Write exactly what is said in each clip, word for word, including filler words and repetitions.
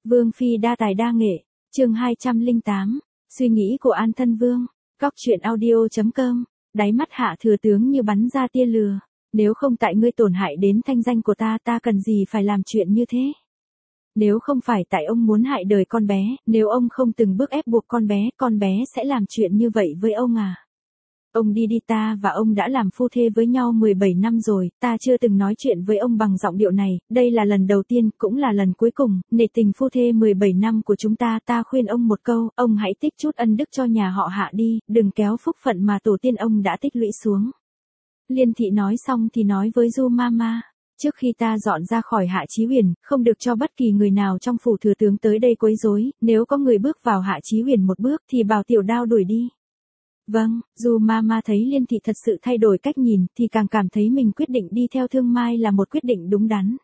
Vương phi đa tài đa nghệ, chương hai trăm lẻ tám, suy nghĩ của An Thân Vương, Cóc truyện audio chấm com, đáy mắt Hạ thừa tướng như bắn ra tia lửa, nếu không tại ngươi tổn hại đến thanh danh của ta, ta cần gì phải làm chuyện như thế? Nếu không phải tại ông muốn hại đời con bé, nếu ông không từng bước ép buộc con bé, con bé sẽ làm chuyện như vậy với ông à? Ông đi đi, ta và ông đã làm phu thê với nhau mười bảy năm rồi, ta chưa từng nói chuyện với ông bằng giọng điệu này, đây là lần đầu tiên, cũng là lần cuối cùng, nể tình phu thê mười bảy năm của chúng ta, ta khuyên ông một câu, ông hãy tích chút ân đức cho nhà họ Hạ đi, đừng kéo phúc phận mà tổ tiên ông đã tích lũy xuống. Liên thị nói xong thì nói với Du Mama, trước khi ta dọn ra khỏi Hạ Chí Huyền, không được cho bất kỳ người nào trong phủ thừa tướng tới đây quấy rối, nếu có người bước vào Hạ Chí Huyền một bước thì bảo tiểu đao đuổi đi. Vâng, dù Mama thấy Liên thị thật sự thay đổi cách nhìn, thì càng cảm thấy mình quyết định đi theo Thương Mai là một quyết định đúng đắn.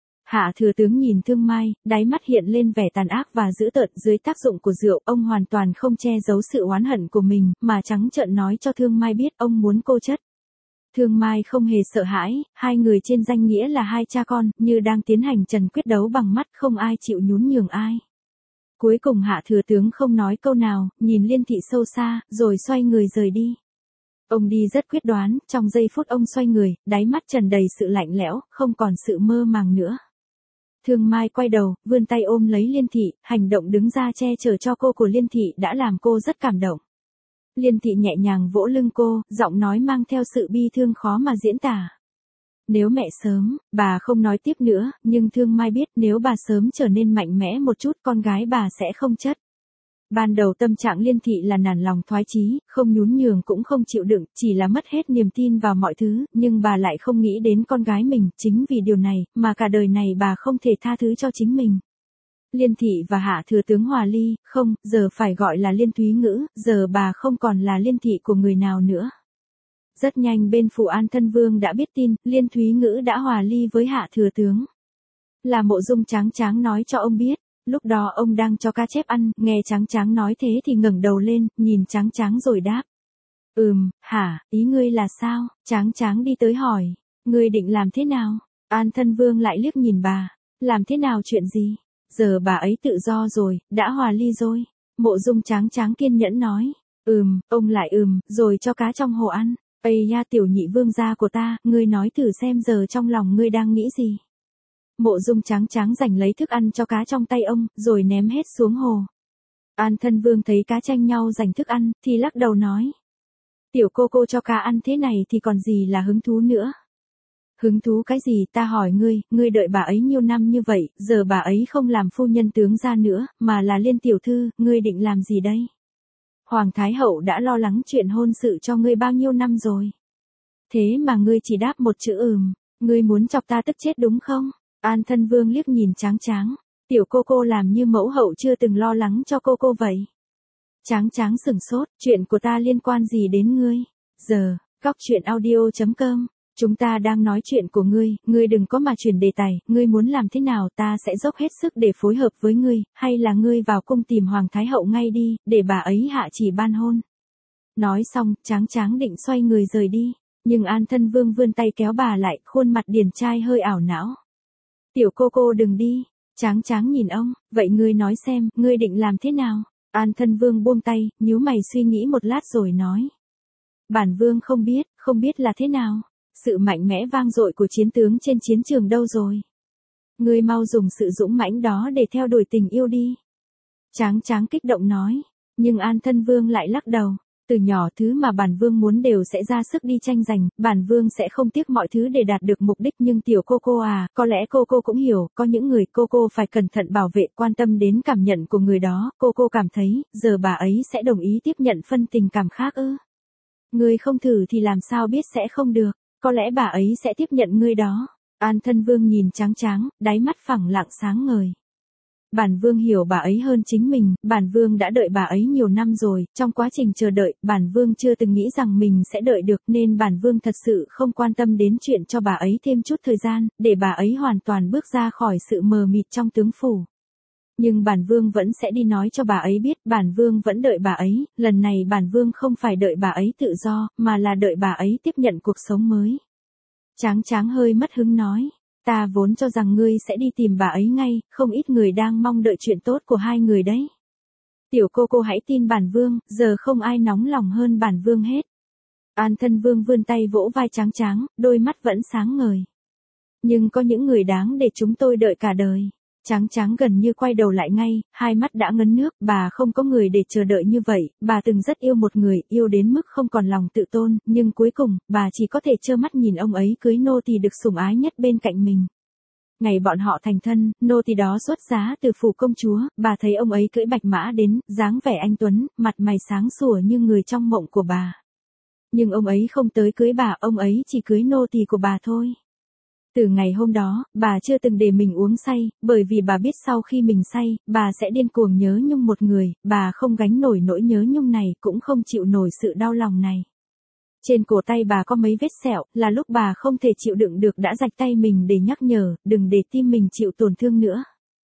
Hạ thừa tướng nhìn Thương Mai, đáy mắt hiện lên vẻ tàn ác và dữ tợn, dưới tác dụng của rượu, ông hoàn toàn không che giấu sự oán hận của mình, mà trắng trợn nói cho Thương Mai biết ông muốn cô chất. Thương Mai không hề sợ hãi, hai người trên danh nghĩa là hai cha con, như đang tiến hành trần quyết đấu bằng mắt, không ai chịu nhún nhường ai. Cuối cùng Hạ thừa tướng không nói câu nào, nhìn Liên thị sâu xa, rồi xoay người rời đi. Ông đi rất quyết đoán, trong giây phút ông xoay người, đáy mắt tràn đầy sự lạnh lẽo, không còn sự mơ màng nữa. Thương Mai quay đầu, vươn tay ôm lấy Liên thị, hành động đứng ra che chở cho cô của Liên thị đã làm cô rất cảm động. Liên thị nhẹ nhàng vỗ lưng cô, giọng nói mang theo sự bi thương khó mà diễn tả. Nếu mẹ sớm, bà không nói tiếp nữa, nhưng Thương Mai biết nếu bà sớm trở nên mạnh mẽ một chút, con gái bà sẽ không chất. Ban đầu tâm trạng Liên thị là nản lòng thoái chí, không nhún nhường cũng không chịu đựng, chỉ là mất hết niềm tin vào mọi thứ, nhưng bà lại không nghĩ đến con gái mình, chính vì điều này, mà cả đời này bà không thể tha thứ cho chính mình. Liên thị và Hạ thừa tướng hòa ly, không, giờ phải gọi là Liên Thúy Ngữ, giờ bà không còn là Liên thị của người nào nữa. Rất nhanh bên phủ An Thân Vương đã biết tin, Liên Thúy Ngữ đã hòa ly với Hạ thừa tướng. Là Mộ Dung Tráng Tráng nói cho ông biết, lúc đó ông đang cho cá chép ăn, nghe Tráng Tráng nói thế thì ngẩng đầu lên, nhìn Tráng Tráng rồi đáp. Ừm, hả, ý ngươi là sao? Tráng Tráng đi tới hỏi, ngươi định làm thế nào? An Thân Vương lại liếc nhìn bà, làm thế nào chuyện gì? Giờ bà ấy tự do rồi, đã hòa ly rồi. Mộ Dung Tráng Tráng kiên nhẫn nói, ừm, ông lại ừm, rồi cho cá trong hồ ăn. Ây nha tiểu nhị vương gia của ta, ngươi nói thử xem giờ trong lòng ngươi đang nghĩ gì. Mộ Dung Tráng Tráng giành lấy thức ăn cho cá trong tay ông, rồi ném hết xuống hồ. An Thân Vương thấy cá tranh nhau giành thức ăn, thì lắc đầu nói. Tiểu cô cô cho cá ăn thế này thì còn gì là hứng thú nữa. Hứng thú cái gì, ta hỏi ngươi, ngươi đợi bà ấy nhiều năm như vậy, giờ bà ấy không làm phu nhân tướng gia nữa, mà là Liên tiểu thư, ngươi định làm gì đây? Hoàng Thái Hậu đã lo lắng chuyện hôn sự cho ngươi bao nhiêu năm rồi. Thế mà ngươi chỉ đáp một chữ ừm, ngươi muốn chọc ta tức chết đúng không? An Thân Vương liếc nhìn Tráng Tráng, tiểu cô cô làm như mẫu hậu chưa từng lo lắng cho cô cô vậy. Tráng Tráng sửng sốt, chuyện của ta liên quan gì đến ngươi? Giờ, Cóc truyện audio chấm com, chúng ta đang nói chuyện của ngươi, ngươi đừng có mà chuyển đề tài, ngươi muốn làm thế nào ta sẽ dốc hết sức để phối hợp với ngươi, hay là ngươi vào cung tìm Hoàng Thái Hậu ngay đi, để bà ấy hạ chỉ ban hôn. Nói xong, Tráng Tráng định xoay người rời đi, nhưng An Thân Vương vươn tay kéo bà lại, khuôn mặt điển trai hơi ảo não. Tiểu cô cô đừng đi. Tráng Tráng nhìn ông, vậy ngươi nói xem, ngươi định làm thế nào? An Thân Vương buông tay, nhíu mày suy nghĩ một lát rồi nói. Bản vương không biết, không biết là thế nào. Sự mạnh mẽ vang dội của chiến tướng trên chiến trường đâu rồi? Ngươi mau dùng sự dũng mãnh đó để theo đuổi tình yêu đi. Tráng Tráng kích động nói, nhưng An Thân Vương lại lắc đầu. Từ nhỏ thứ mà bản vương muốn đều sẽ ra sức đi tranh giành, bản vương sẽ không tiếc mọi thứ để đạt được mục đích, nhưng tiểu cô cô à, có lẽ cô cô cũng hiểu, có những người cô cô phải cẩn thận bảo vệ, quan tâm đến cảm nhận của người đó, cô cô cảm thấy, giờ bà ấy sẽ đồng ý tiếp nhận phân tình cảm khác ư? Ngươi không thử thì làm sao biết sẽ không được, có lẽ bà ấy sẽ tiếp nhận ngươi đó. An Thân Vương nhìn Tráng Tráng, đáy mắt phẳng lặng sáng ngời. Bản vương hiểu bà ấy hơn chính mình, bản vương đã đợi bà ấy nhiều năm rồi, trong quá trình chờ đợi, bản vương chưa từng nghĩ rằng mình sẽ đợi được, nên bản vương thật sự không quan tâm đến chuyện cho bà ấy thêm chút thời gian, để bà ấy hoàn toàn bước ra khỏi sự mờ mịt trong tướng phủ. Nhưng bản vương vẫn sẽ đi nói cho bà ấy biết, bản vương vẫn đợi bà ấy, lần này bản vương không phải đợi bà ấy tự do, mà là đợi bà ấy tiếp nhận cuộc sống mới. Tráng Tráng hơi mất hứng nói. Ta vốn cho rằng ngươi sẽ đi tìm bà ấy ngay, không ít người đang mong đợi chuyện tốt của hai người đấy. Tiểu cô cô hãy tin bản vương, giờ không ai nóng lòng hơn bản vương hết. An thân vương vươn tay vỗ vai Tráng Tráng, đôi mắt vẫn sáng ngời. Nhưng có những người đáng để chúng tôi đợi cả đời. Tráng Tráng gần như quay đầu lại ngay, hai mắt đã ngấn nước, bà không có người để chờ đợi như vậy, bà từng rất yêu một người, yêu đến mức không còn lòng tự tôn, nhưng cuối cùng, bà chỉ có thể trơ mắt nhìn ông ấy cưới nô tỳ được sủng ái nhất bên cạnh mình. Ngày bọn họ thành thân, nô tỳ đó xuất giá từ phủ công chúa, bà thấy ông ấy cưỡi bạch mã đến, dáng vẻ anh tuấn, mặt mày sáng sủa như người trong mộng của bà. Nhưng ông ấy không tới cưới bà, ông ấy chỉ cưới nô tỳ của bà thôi. Từ ngày hôm đó, bà chưa từng để mình uống say, bởi vì bà biết sau khi mình say, bà sẽ điên cuồng nhớ nhung một người, bà không gánh nổi nỗi nhớ nhung này, cũng không chịu nổi sự đau lòng này. Trên cổ tay bà có mấy vết sẹo, là lúc bà không thể chịu đựng được đã rạch tay mình để nhắc nhở, đừng để tim mình chịu tổn thương nữa.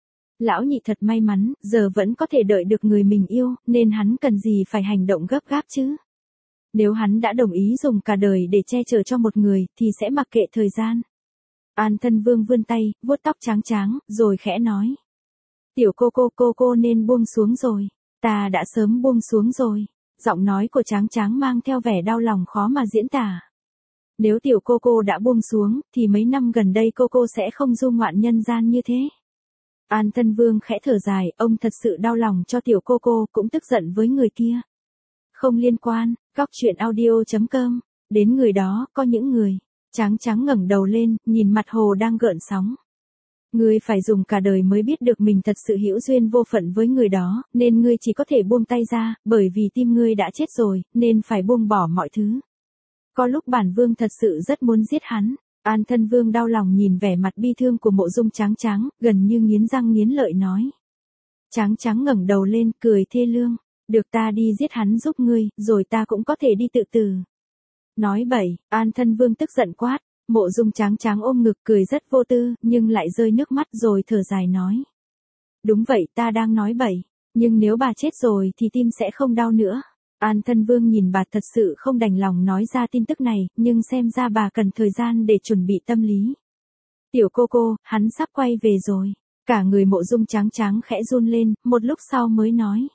Lão nhị thật may mắn, giờ vẫn có thể đợi được người mình yêu, nên hắn cần gì phải hành động gấp gáp chứ. Nếu hắn đã đồng ý dùng cả đời để che chở cho một người, thì sẽ mặc kệ thời gian. An thân vương vươn tay, vuốt tóc Tráng Tráng, rồi khẽ nói. Tiểu cô cô cô cô nên buông xuống rồi. Ta đã sớm buông xuống rồi. Giọng nói của Tráng Tráng mang theo vẻ đau lòng khó mà diễn tả. Nếu tiểu cô cô đã buông xuống, thì mấy năm gần đây cô cô sẽ không du ngoạn nhân gian như thế. An thân vương khẽ thở dài, ông thật sự đau lòng cho tiểu cô cô, cũng tức giận với người kia. Không liên quan, góc truyện audio chấm com, đến người đó, có những người. Tráng Tráng ngẩng đầu lên, nhìn mặt hồ đang gợn sóng. Ngươi phải dùng cả đời mới biết được mình thật sự hữu duyên vô phận với người đó, nên ngươi chỉ có thể buông tay ra, bởi vì tim ngươi đã chết rồi, nên phải buông bỏ mọi thứ. Có lúc bản vương thật sự rất muốn giết hắn. An thân vương đau lòng nhìn vẻ mặt bi thương của Mộ Dung Tráng Tráng, gần như nghiến răng nghiến lợi nói. Tráng Tráng ngẩng đầu lên, cười thê lương. Được, ta đi giết hắn giúp ngươi, rồi ta cũng có thể đi tự tử. Nói bậy, An thân vương tức giận quát. Mộ Dung Tráng Tráng ôm ngực cười rất vô tư, nhưng lại rơi nước mắt rồi thở dài nói. Đúng vậy, ta đang nói bậy, nhưng nếu bà chết rồi thì tim sẽ không đau nữa. An thân vương nhìn bà thật sự không đành lòng nói ra tin tức này, nhưng xem ra bà cần thời gian để chuẩn bị tâm lý. Tiểu cô cô, hắn sắp quay về rồi. Cả người Mộ Dung Tráng Tráng khẽ run lên, một lúc sau mới nói.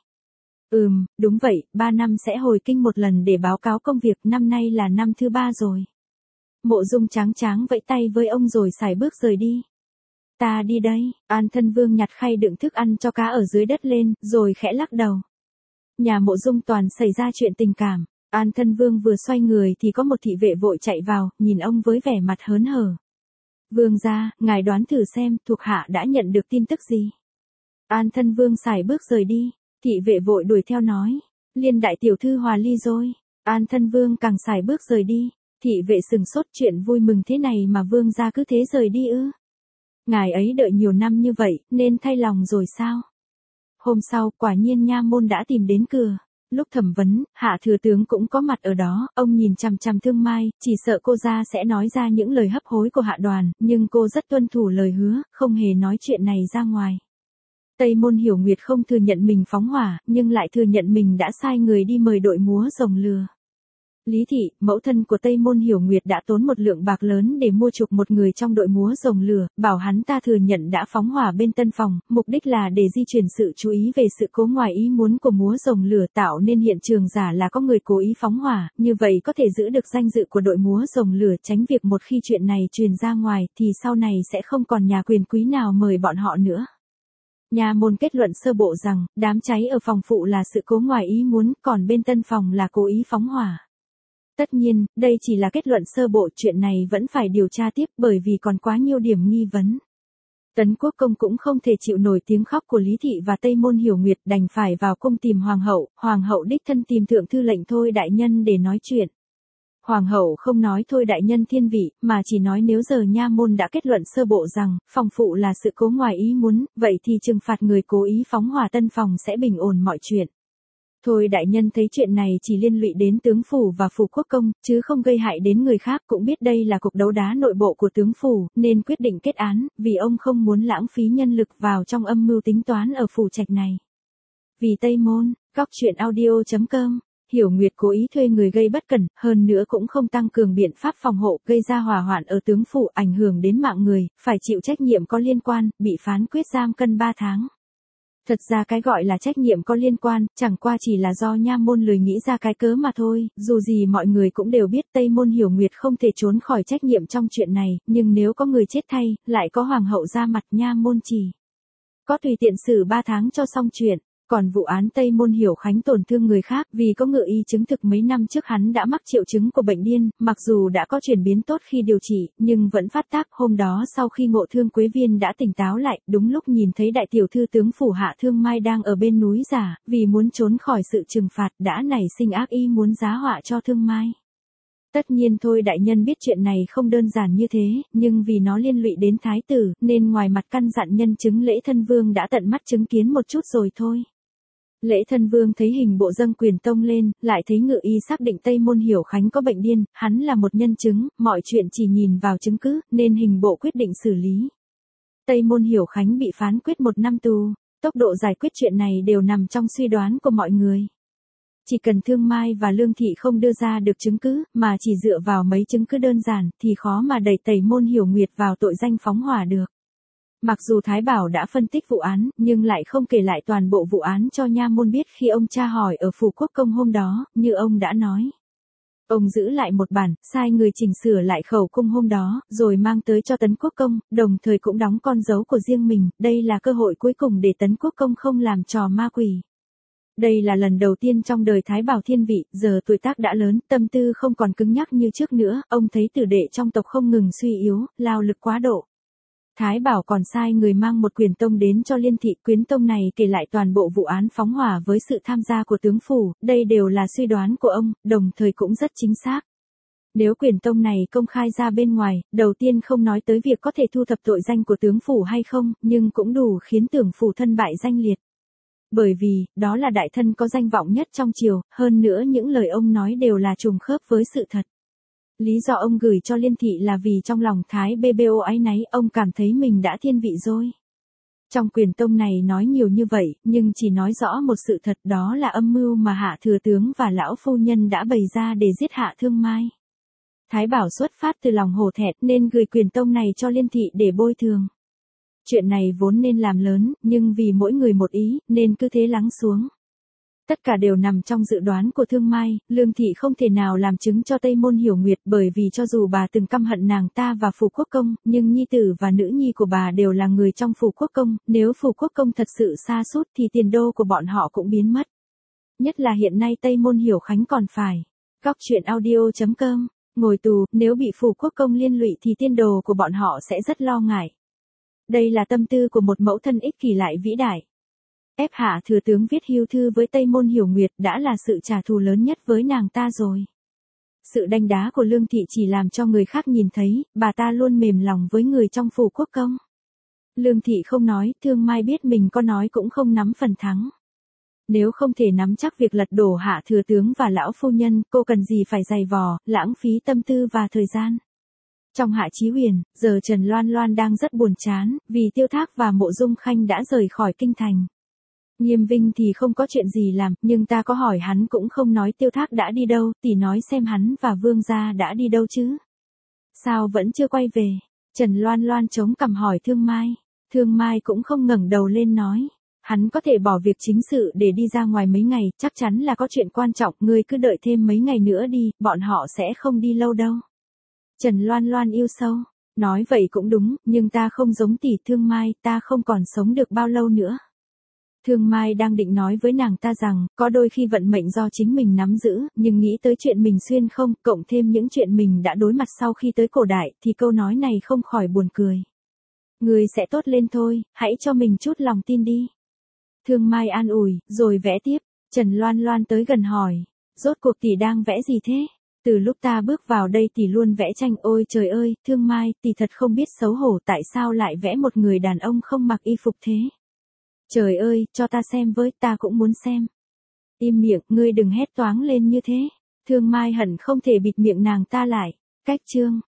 Ừm, đúng vậy, ba năm sẽ hồi kinh một lần để báo cáo công việc, năm nay là năm thứ ba rồi. Mộ Dung Tráng Tráng vẫy tay với ông rồi sải bước rời đi. Ta đi đây. An thân vương nhặt khay đựng thức ăn cho cá ở dưới đất lên, rồi khẽ lắc đầu. Nhà Mộ Dung toàn xảy ra chuyện tình cảm. An thân vương vừa xoay người thì có một thị vệ vội chạy vào, nhìn ông với vẻ mặt hớn hở. Vương gia, ngài đoán thử xem, thuộc hạ đã nhận được tin tức gì. An thân vương sải bước rời đi. Thị vệ vội đuổi theo nói. Liên đại tiểu thư hòa ly rồi. An thân vương càng sải bước rời đi. Thị vệ sừng sốt, chuyện vui mừng thế này mà vương gia cứ thế rời đi ư. Ngài ấy đợi nhiều năm như vậy, nên thay lòng rồi sao? Hôm sau, quả nhiên nha môn đã tìm đến cửa. Lúc thẩm vấn, Hạ thừa tướng cũng có mặt ở đó, ông nhìn chằm chằm Thương Mai, chỉ sợ cô ra sẽ nói ra những lời hấp hối của Hạ Đoàn, nhưng cô rất tuân thủ lời hứa, không hề nói chuyện này ra ngoài. Tây Môn Hiểu Nguyệt không thừa nhận mình phóng hỏa, nhưng lại thừa nhận mình đã sai người đi mời đội múa rồng lừa. Lý Thị, mẫu thân của Tây Môn Hiểu Nguyệt đã tốn một lượng bạc lớn để mua chuộc một người trong đội múa rồng lửa, bảo hắn ta thừa nhận đã phóng hỏa bên tân phòng, mục đích là để di chuyển sự chú ý về sự cố ngoài ý muốn của múa rồng lửa, tạo nên hiện trường giả là có người cố ý phóng hỏa, như vậy có thể giữ được danh dự của đội múa rồng lửa, tránh việc một khi chuyện này truyền ra ngoài thì sau này sẽ không còn nhà quyền quý nào mời bọn họ nữa. Nha môn kết luận sơ bộ rằng, đám cháy ở phòng phụ là sự cố ngoài ý muốn, còn bên tân phòng là cố ý phóng hỏa. Tất nhiên, đây chỉ là kết luận sơ bộ, chuyện này vẫn phải điều tra tiếp bởi vì còn quá nhiều điểm nghi vấn. Tấn Quốc Công cũng không thể chịu nổi tiếng khóc của Lý Thị và Tây Môn Hiểu Nguyệt, đành phải vào cung tìm Hoàng hậu, Hoàng hậu đích thân tìm Thượng thư lệnh Thôi đại nhân để nói chuyện. Hoàng hậu không nói Thôi đại nhân thiên vị, mà chỉ nói nếu giờ nha môn đã kết luận sơ bộ rằng, phòng phụ là sự cố ngoài ý muốn, vậy thì trừng phạt người cố ý phóng hỏa tân phòng sẽ bình ổn mọi chuyện. Thôi đại nhân thấy chuyện này chỉ liên lụy đến tướng phủ và phủ quốc công, chứ không gây hại đến người khác, cũng biết đây là cuộc đấu đá nội bộ của tướng phủ, nên quyết định kết án, vì ông không muốn lãng phí nhân lực vào trong âm mưu tính toán ở phủ trạch này. Vì Tây Môn, góc truyện audio chấm com Hiểu Nguyệt cố ý thuê người gây bất cẩn, hơn nữa cũng không tăng cường biện pháp phòng hộ, gây ra hỏa hoạn ở tướng phủ, ảnh hưởng đến mạng người, phải chịu trách nhiệm có liên quan, bị phán quyết giam cân ba tháng. Thật ra cái gọi là trách nhiệm có liên quan, chẳng qua chỉ là do nha môn lười nghĩ ra cái cớ mà thôi, dù gì mọi người cũng đều biết Tây Môn Hiểu Nguyệt không thể trốn khỏi trách nhiệm trong chuyện này, nhưng nếu có người chết thay, lại có hoàng hậu ra mặt, nha môn chỉ có tùy tiện xử ba tháng cho xong chuyện. Còn vụ án Tây Môn Hiểu Khánh tổn thương người khác, vì có ngự y chứng thực mấy năm trước hắn đã mắc triệu chứng của bệnh điên, mặc dù đã có chuyển biến tốt khi điều trị, nhưng vẫn phát tác. Hôm đó sau khi ngộ thương Quế Viên đã tỉnh táo lại, đúng lúc nhìn thấy đại tiểu thư tướng phủ Hạ Thương Mai đang ở bên núi giả, vì muốn trốn khỏi sự trừng phạt đã nảy sinh ác ý muốn giá họa cho Thương Mai. Tất nhiên thôi đại nhân biết chuyện này không đơn giản như thế, nhưng vì nó liên lụy đến thái tử, nên ngoài mặt căn dặn nhân chứng Lễ Thân Vương đã tận mắt chứng kiến một chút rồi thôi. Lễ Thân Vương thấy hình bộ dâng quyền tông lên, lại thấy ngự y xác định Tây Môn Hiểu Khánh có bệnh điên, hắn là một nhân chứng, mọi chuyện chỉ nhìn vào chứng cứ, nên hình bộ quyết định xử lý. Tây Môn Hiểu Khánh bị phán quyết một năm tù, tốc độ giải quyết chuyện này đều nằm trong suy đoán của mọi người. Chỉ cần Thương Mai và Lương Thị không đưa ra được chứng cứ, mà chỉ dựa vào mấy chứng cứ đơn giản, thì khó mà đẩy Tây Môn Hiểu Nguyệt vào tội danh phóng hỏa được. Mặc dù Thái Bảo đã phân tích vụ án, nhưng lại không kể lại toàn bộ vụ án cho nha môn biết khi ông tra hỏi ở phủ quốc công hôm đó, như ông đã nói. Ông giữ lại một bản, sai người chỉnh sửa lại khẩu cung hôm đó, rồi mang tới cho Tấn Quốc công, đồng thời cũng đóng con dấu của riêng mình, đây là cơ hội cuối cùng để Tấn Quốc công không làm trò ma quỷ. Đây là lần đầu tiên trong đời Thái Bảo thiên vị, giờ tuổi tác đã lớn, tâm tư không còn cứng nhắc như trước nữa, ông thấy tử đệ trong tộc không ngừng suy yếu, lao lực quá độ. Thái Bảo còn sai người mang một quyển tông đến cho Liên Thị, quyển tông này kể lại toàn bộ vụ án phóng hỏa với sự tham gia của tướng phủ, đây đều là suy đoán của ông, đồng thời cũng rất chính xác. Nếu quyển tông này công khai ra bên ngoài, đầu tiên không nói tới việc có thể thu thập tội danh của tướng phủ hay không, nhưng cũng đủ khiến tưởng phủ thân bại danh liệt. Bởi vì, đó là đại thân có danh vọng nhất trong triều, hơn nữa những lời ông nói đều là trùng khớp với sự thật. Lý do ông gửi cho Liên Thị là vì trong lòng Thái bê bê ô áy náy, ông cảm thấy mình đã thiên vị rồi. Trong quyển tông này nói nhiều như vậy, nhưng chỉ nói rõ một sự thật, đó là âm mưu mà Hạ thừa tướng và lão phu nhân đã bày ra để giết Hạ Thương Mai. Thái Bảo xuất phát từ lòng hổ thẹn nên gửi quyển tông này cho Liên Thị để bồi thường. Chuyện này vốn nên làm lớn, nhưng vì mỗi người một ý, nên cứ thế lắng xuống. Tất cả đều nằm trong dự đoán của Thương Mai, Lương Thị không thể nào làm chứng cho Tây Môn Hiểu Nguyệt, bởi vì cho dù bà từng căm hận nàng ta và phủ quốc công, nhưng nhi tử và nữ nhi của bà đều là người trong phủ quốc công, nếu phủ quốc công thật sự sa sút thì tiền đô của bọn họ cũng biến mất. Nhất là hiện nay Tây Môn Hiểu Khánh còn phải. Góc truyện audio chấm com, ngồi tù, nếu bị phủ quốc công liên lụy thì tiền đồ của bọn họ sẽ rất lo ngại. Đây là tâm tư của một mẫu thân ích kỷ lại vĩ đại. Ép Hạ thừa tướng viết hưu thư với Tây Môn Hiểu Nguyệt đã là sự trả thù lớn nhất với nàng ta rồi. Sự đanh đá của Lương Thị chỉ làm cho người khác nhìn thấy, bà ta luôn mềm lòng với người trong phủ quốc công. Lương Thị không nói, Thương Mai biết mình có nói cũng không nắm phần thắng. Nếu không thể nắm chắc việc lật đổ Hạ thừa tướng và lão phu nhân, cô cần gì phải dày vò, lãng phí tâm tư và thời gian. Trong Hạ Chí Huyền, giờ Trần Loan Loan đang rất buồn chán, vì Tiêu Thác và Mộ Dung Khanh đã rời khỏi kinh thành. Nghiêm Vinh thì không có chuyện gì làm, nhưng ta có hỏi hắn cũng không nói Tiêu Thác đã đi đâu, tỷ nói xem hắn và Vương gia đã đi đâu chứ. Sao vẫn chưa quay về? Trần Loan Loan chống cằm hỏi Thương Mai. Thương Mai cũng không ngẩng đầu lên nói. Hắn có thể bỏ việc chính sự để đi ra ngoài mấy ngày, chắc chắn là có chuyện quan trọng, ngươi cứ đợi thêm mấy ngày nữa đi, bọn họ sẽ không đi lâu đâu. Trần Loan Loan yêu sâu. Nói vậy cũng đúng, nhưng ta không giống tỷ Thương Mai, ta không còn sống được bao lâu nữa. Thương Mai đang định nói với nàng ta rằng, có đôi khi vận mệnh do chính mình nắm giữ, nhưng nghĩ tới chuyện mình xuyên không, cộng thêm những chuyện mình đã đối mặt sau khi tới cổ đại, thì câu nói này không khỏi buồn cười. Người sẽ tốt lên thôi, hãy cho mình chút lòng tin đi. Thương Mai an ủi, rồi vẽ tiếp. Trần Loan Loan tới gần hỏi, rốt cuộc tỷ đang vẽ gì thế? Từ lúc ta bước vào đây tỷ luôn vẽ tranh, ôi trời ơi, Thương Mai, tỷ thật không biết xấu hổ, tại sao lại vẽ một người đàn ông không mặc y phục thế? Trời ơi, cho ta xem với, ta cũng muốn xem. Im miệng, ngươi đừng hét toáng lên như thế. Thương Mai hận không thể bịt miệng nàng ta lại. Cách chương.